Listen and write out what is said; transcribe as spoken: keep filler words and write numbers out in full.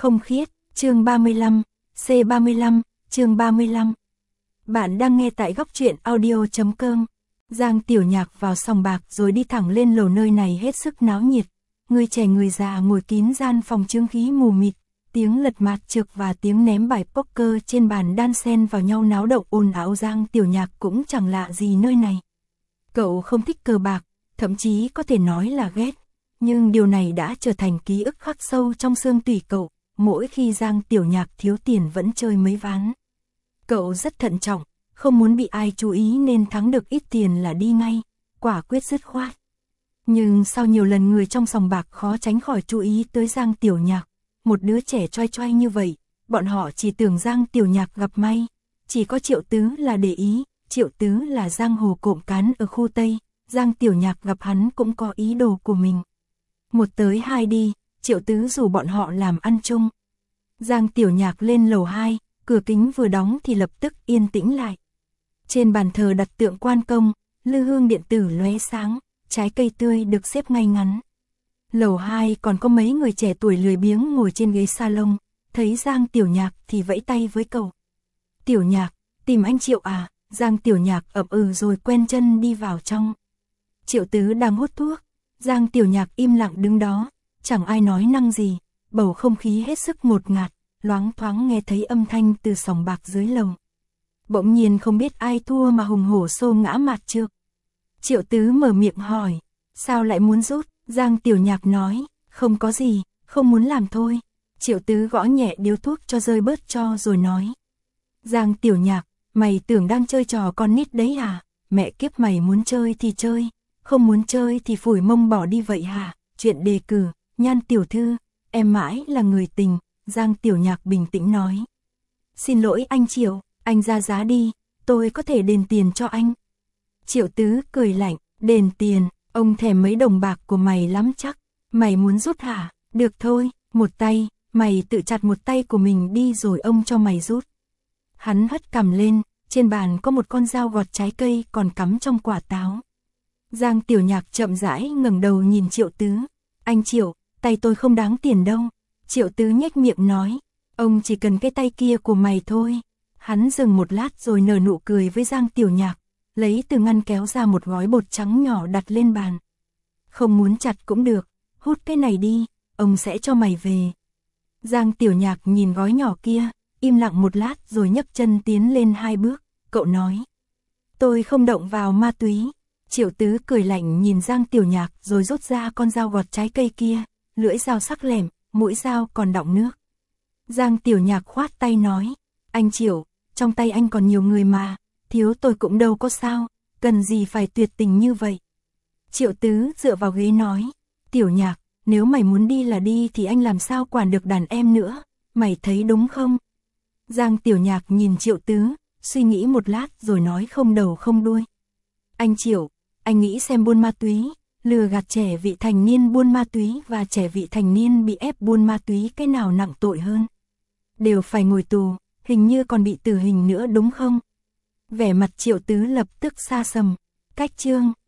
Không khiết, chương ba mươi lăm, C ba mươi lăm, chương ba mươi lăm. Bạn đang nghe tại góc truyện audio.com. Giang Tiểu Nhạc vào sòng bạc rồi đi thẳng lên lầu, nơi này hết sức náo nhiệt. Người trẻ người già ngồi kín gian phòng, chương khí mù mịt, tiếng lật mạt trược và tiếng ném bài poker trên bàn đan xen vào nhau náo động ồn ào. Giang Tiểu Nhạc cũng chẳng lạ gì nơi này. Cậu không thích cờ bạc, thậm chí có thể nói là ghét. Nhưng điều này đã trở thành ký ức khắc sâu trong xương tủy cậu. Mỗi khi Giang Tiểu Nhạc thiếu tiền vẫn chơi mấy ván. Cậu rất thận trọng, không muốn bị ai chú ý nên thắng được ít tiền là đi ngay, quả quyết dứt khoát. Nhưng sau nhiều lần người trong sòng bạc khó tránh khỏi chú ý tới Giang Tiểu Nhạc, một đứa trẻ choai choai như vậy, bọn họ chỉ tưởng Giang Tiểu Nhạc gặp may. Chỉ có Triệu Tứ là để ý, Triệu Tứ là giang hồ cộm cán ở khu Tây, Giang Tiểu Nhạc gặp hắn cũng có ý đồ của mình. Một tới hai đi, Triệu Tứ rủ bọn họ làm ăn chung. Giang Tiểu Nhạc lên lầu hai, cửa kính vừa đóng thì lập tức yên tĩnh lại. Trên bàn thờ đặt tượng Quan Công, lư hương điện tử lóe sáng, trái cây tươi được xếp ngay ngắn. Lầu hai còn có mấy người trẻ tuổi lười biếng ngồi trên ghế salon, thấy Giang Tiểu Nhạc thì vẫy tay với cậu. Tiểu Nhạc, tìm anh Triệu à? Giang Tiểu Nhạc ậm ừ rồi quen chân đi vào trong. Triệu Tứ đang hút thuốc, Giang Tiểu Nhạc im lặng đứng đó, chẳng ai nói năng gì, bầu không khí hết sức ngột ngạt, loáng thoáng nghe thấy âm thanh từ sòng bạc dưới lầu. Bỗng nhiên không biết ai thua mà hùng hổ xô ngã mặt trước. Triệu Tứ mở miệng hỏi, sao lại muốn rút? Giang Tiểu Nhạc nói, không có gì, không muốn làm thôi. Triệu Tứ gõ nhẹ điếu thuốc cho rơi bớt cho rồi nói. Giang Tiểu Nhạc, mày tưởng đang chơi trò con nít đấy à? Mẹ kiếp, mày muốn chơi thì chơi, không muốn chơi thì phủi mông bỏ đi vậy hả? Chuyện đề cử, Nhan tiểu thư, em mãi là người tình. Giang Tiểu Nhạc bình tĩnh nói. Xin lỗi anh Triệu, anh ra giá đi, tôi có thể đền tiền cho anh. Triệu Tứ cười lạnh, đền tiền, ông thèm mấy đồng bạc của mày lắm chắc. Mày muốn rút hả? Được thôi, một tay, mày tự chặt một tay của mình đi rồi ông cho mày rút. Hắn hất cằm lên, trên bàn có một con dao gọt trái cây còn cắm trong quả táo. Giang Tiểu Nhạc chậm rãi ngẩng đầu nhìn Triệu Tứ. Anh Triệu, tay tôi không đáng tiền đâu. Triệu Tứ nhếch miệng nói, ông chỉ cần cái tay kia của mày thôi. Hắn dừng một lát rồi nở nụ cười với Giang Tiểu Nhạc, lấy từ ngăn kéo ra một gói bột trắng nhỏ đặt lên bàn. Không muốn chặt cũng được, hút cái này đi, ông sẽ cho mày về. Giang Tiểu Nhạc nhìn gói nhỏ kia, im lặng một lát rồi nhấc chân tiến lên hai bước, cậu nói. Tôi không động vào ma túy. Triệu Tứ cười lạnh nhìn Giang Tiểu Nhạc rồi rút ra con dao gọt trái cây kia, lưỡi dao sắc lẻm, mũi dao còn đọng nước. Giang Tiểu Nhạc khoát tay nói, anh Triệu, trong tay anh còn nhiều người mà, thiếu tôi cũng đâu có sao, cần gì phải tuyệt tình như vậy. Triệu Tứ dựa vào ghế nói, Tiểu Nhạc, nếu mày muốn đi là đi thì anh làm sao quản được đàn em nữa, mày thấy đúng không? Giang Tiểu Nhạc nhìn Triệu Tứ, suy nghĩ một lát rồi nói không đầu không đuôi. Anh Triệu, anh nghĩ xem buôn ma túy, lừa gạt trẻ vị thành niên buôn ma túy và trẻ vị thành niên bị ép buôn ma túy cái nào nặng tội hơn? Đều phải ngồi tù, hình như còn bị tử hình nữa đúng không? Vẻ mặt Triệu Tứ lập tức xa sầm, cách chương.